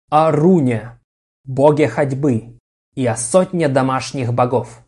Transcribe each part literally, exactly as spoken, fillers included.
о Руне, боге ходьбы, и о сотне домашних богов.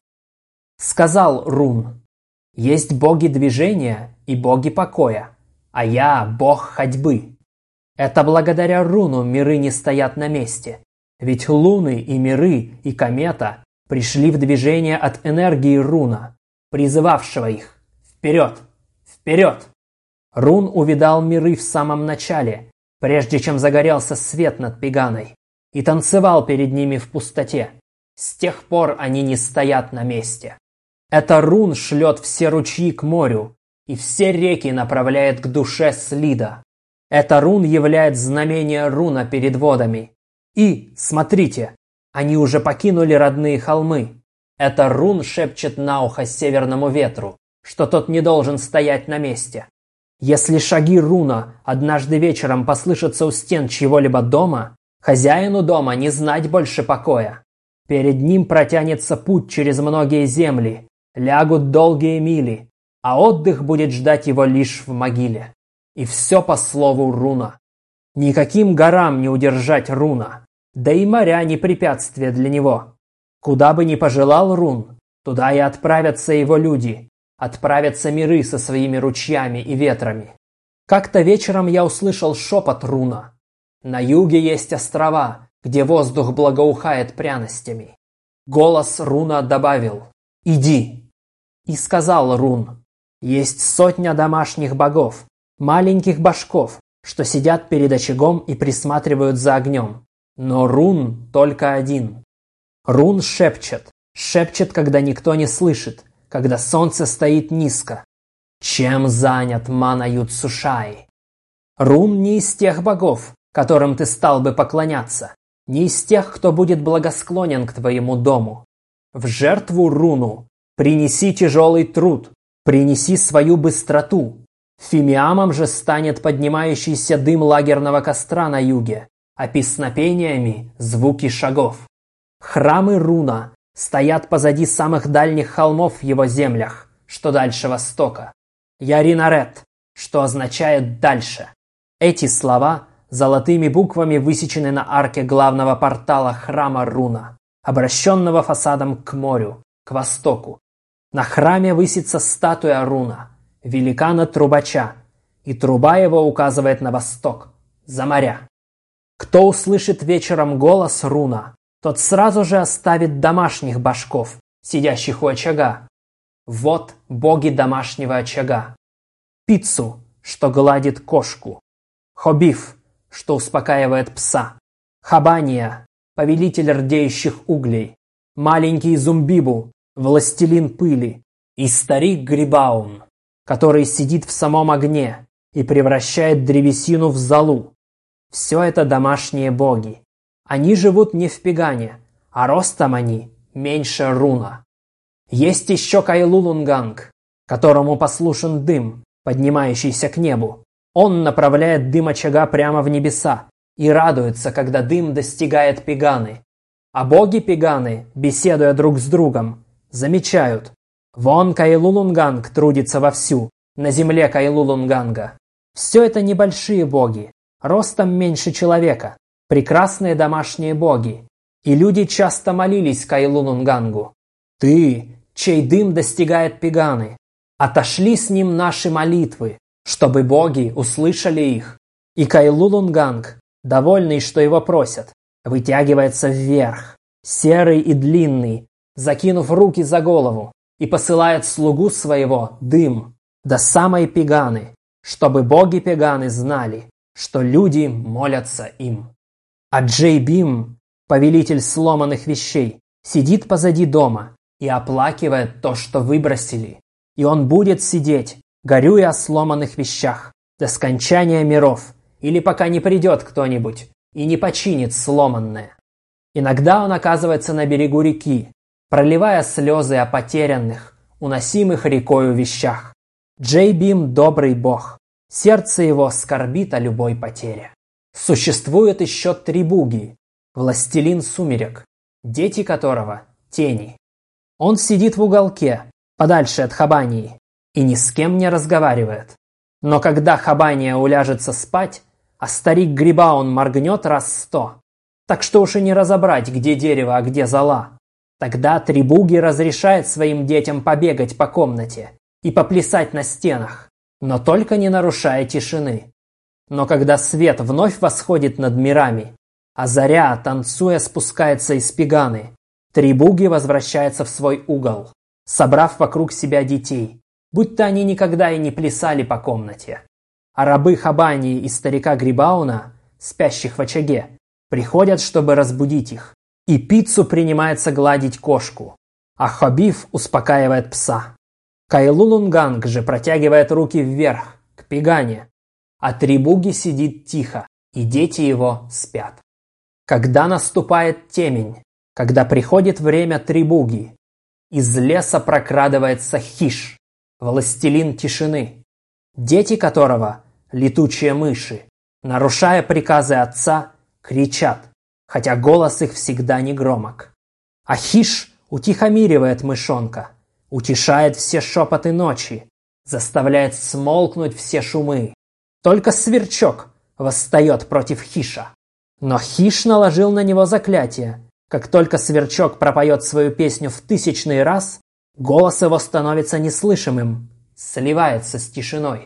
Сказал Рун: есть боги движения и боги покоя, а я бог ходьбы. Это благодаря Руну миры не стоят на месте, ведь луны и миры и комета пришли в движение от энергии Руна, призывавшего их: вперед, вперед! Рун увидал миры в самом начале, прежде чем загорелся свет над Пеганой, и танцевал перед ними в пустоте. С тех пор они не стоят на месте. Это Рун шлет все ручьи к морю, и все реки направляет к душе Слида. Это Рун являет знамение Руна перед водами. И, смотрите, они уже покинули родные холмы. Это Рун шепчет на ухо северному ветру, что тот не должен стоять на месте. Если шаги Руна однажды вечером послышатся у стен чьего-либо дома, хозяину дома не знать больше покоя. Перед ним протянется путь через многие земли, лягут долгие мили, а отдых будет ждать его лишь в могиле. И все по слову Руна. Никаким горам не удержать Руна, да и моря не препятствие для него. Куда бы ни пожелал Рун, туда и отправятся его люди, отправятся миры со своими ручьями и ветрами. Как-то вечером я услышал шепот Руна. На юге есть острова, где воздух благоухает пряностями. Голос Руна добавил: «Иди». И сказал Рун: есть сотня домашних богов, маленьких башков, что сидят перед очагом и присматривают за огнем. Но Рун только один. Рун шепчет, шепчет, когда никто не слышит, когда солнце стоит низко. Чем занят Мана Юцушай? Рун не из тех богов, которым ты стал бы поклоняться, не из тех, кто будет благосклонен к твоему дому. В жертву Руну принеси тяжелый труд, принеси свою быстроту. Фимиамом же станет поднимающийся дым лагерного костра на юге, а песнопениями звуки шагов. Храмы Руна стоят позади самых дальних холмов в его землях, что дальше востока. Яринарет, что означает «дальше». Эти слова золотыми буквами высечены на арке главного портала храма Руна, обращенного фасадом к морю, к востоку. На храме высится статуя Руна, великана-трубача, и труба его указывает на восток, за моря. Кто услышит вечером голос Руна, тот сразу же оставит домашних башков, сидящих у очага. Вот боги домашнего очага. Пиццу, что гладит кошку. Хобиф, что успокаивает пса. Хабания, повелитель рдеющих углей. Маленький Зумбибу, властелин пыли. И старик Грибаун, который сидит в самом огне и превращает древесину в золу. Все это домашние боги. Они живут не в Пегане, а ростом они меньше Руна. Есть еще Кайлулунганг, которому послушен дым, поднимающийся к небу. Он направляет дым очага прямо в небеса и радуется, когда дым достигает Пеганы. А боги Пеганы, беседуя друг с другом, замечают: вон Кайлулунганг трудится вовсю, на земле Кайлулунганга. Все это небольшие боги, ростом меньше человека, прекрасные домашние боги. И люди часто молились Кайлулунгангу: «Ты, чей дым достигает Пеганы, отошли с ним наши молитвы, чтобы боги услышали их». И Кайлулунганг, довольный, что его просят, вытягивается вверх, серый и длинный, закинув руки за голову, и посылает слугу своего, дым, до самой Пеганы, чтобы боги Пеганы знали, что люди молятся им. А Джейбим, повелитель сломанных вещей, сидит позади дома и оплакивает то, что выбросили. И он будет сидеть, горюя о сломанных вещах, до скончания миров, или пока не придет кто-нибудь и не починит сломанное. Иногда он оказывается на берегу реки, проливая слезы о потерянных, уносимых рекою вещах. Джейбим – добрый бог, сердце его скорбит о любой потере. Существует еще три буги, властелин сумерек, дети которого – тени. Он сидит в уголке, подальше от Хабании, и ни с кем не разговаривает. Но когда Хабания уляжется спать, а старик Грибаун моргнет раз сто, так что уж и не разобрать, где дерево, а где зола. Тогда Трибуги разрешает своим детям побегать по комнате и поплясать на стенах, но только не нарушая тишины. Но когда свет вновь восходит над мирами, а заря, танцуя, спускается из Пеганы, Трибуги возвращается в свой угол, собрав вокруг себя детей, будто они никогда и не плясали по комнате. А рабы Хабани и старика Грибауна, спящих в очаге, приходят, чтобы разбудить их, и Пиццу принимается гладить кошку, а Хобиф успокаивает пса. Кайлулунганг же протягивает руки вверх, к Пегане, а Трибуги сидит тихо, и дети его спят. Когда наступает темень, когда приходит время Трибуги, из леса прокрадывается Хиш, властелин тишины, дети которого, летучие мыши, нарушая приказы отца, кричат, хотя голос их всегда не громок. А Хиш утихомиривает мышонка, утешает все шепоты ночи, заставляет смолкнуть все шумы. Только сверчок восстает против Хиша. Но Хиш наложил на него заклятие. Как только сверчок пропоет свою песню в тысячный раз, голос его становится неслышимым, сливается с тишиной.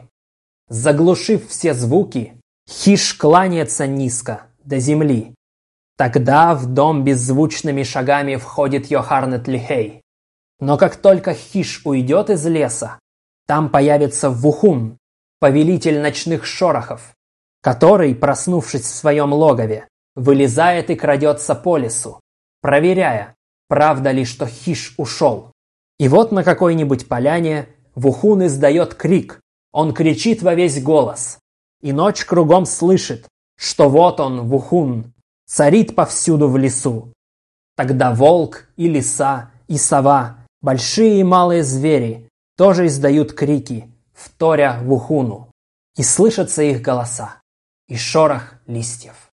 Заглушив все звуки, Хиш кланяется низко, до земли. Тогда в дом беззвучными шагами входит Йохарнет Лихей. Но как только Хиш уйдет из леса, там появится Вухун, повелитель ночных шорохов, который, проснувшись в своем логове, вылезает и крадется по лесу, проверяя, правда ли, что Хиш ушел. И вот на какой-нибудь поляне Вухун издает крик, он кричит во весь голос, и ночь кругом слышит, что вот он, Вухун, царит повсюду в лесу. Тогда волк и лиса, и сова, большие и малые звери тоже издают крики, вторя Вухуну, и слышатся их голоса, и шорох листьев.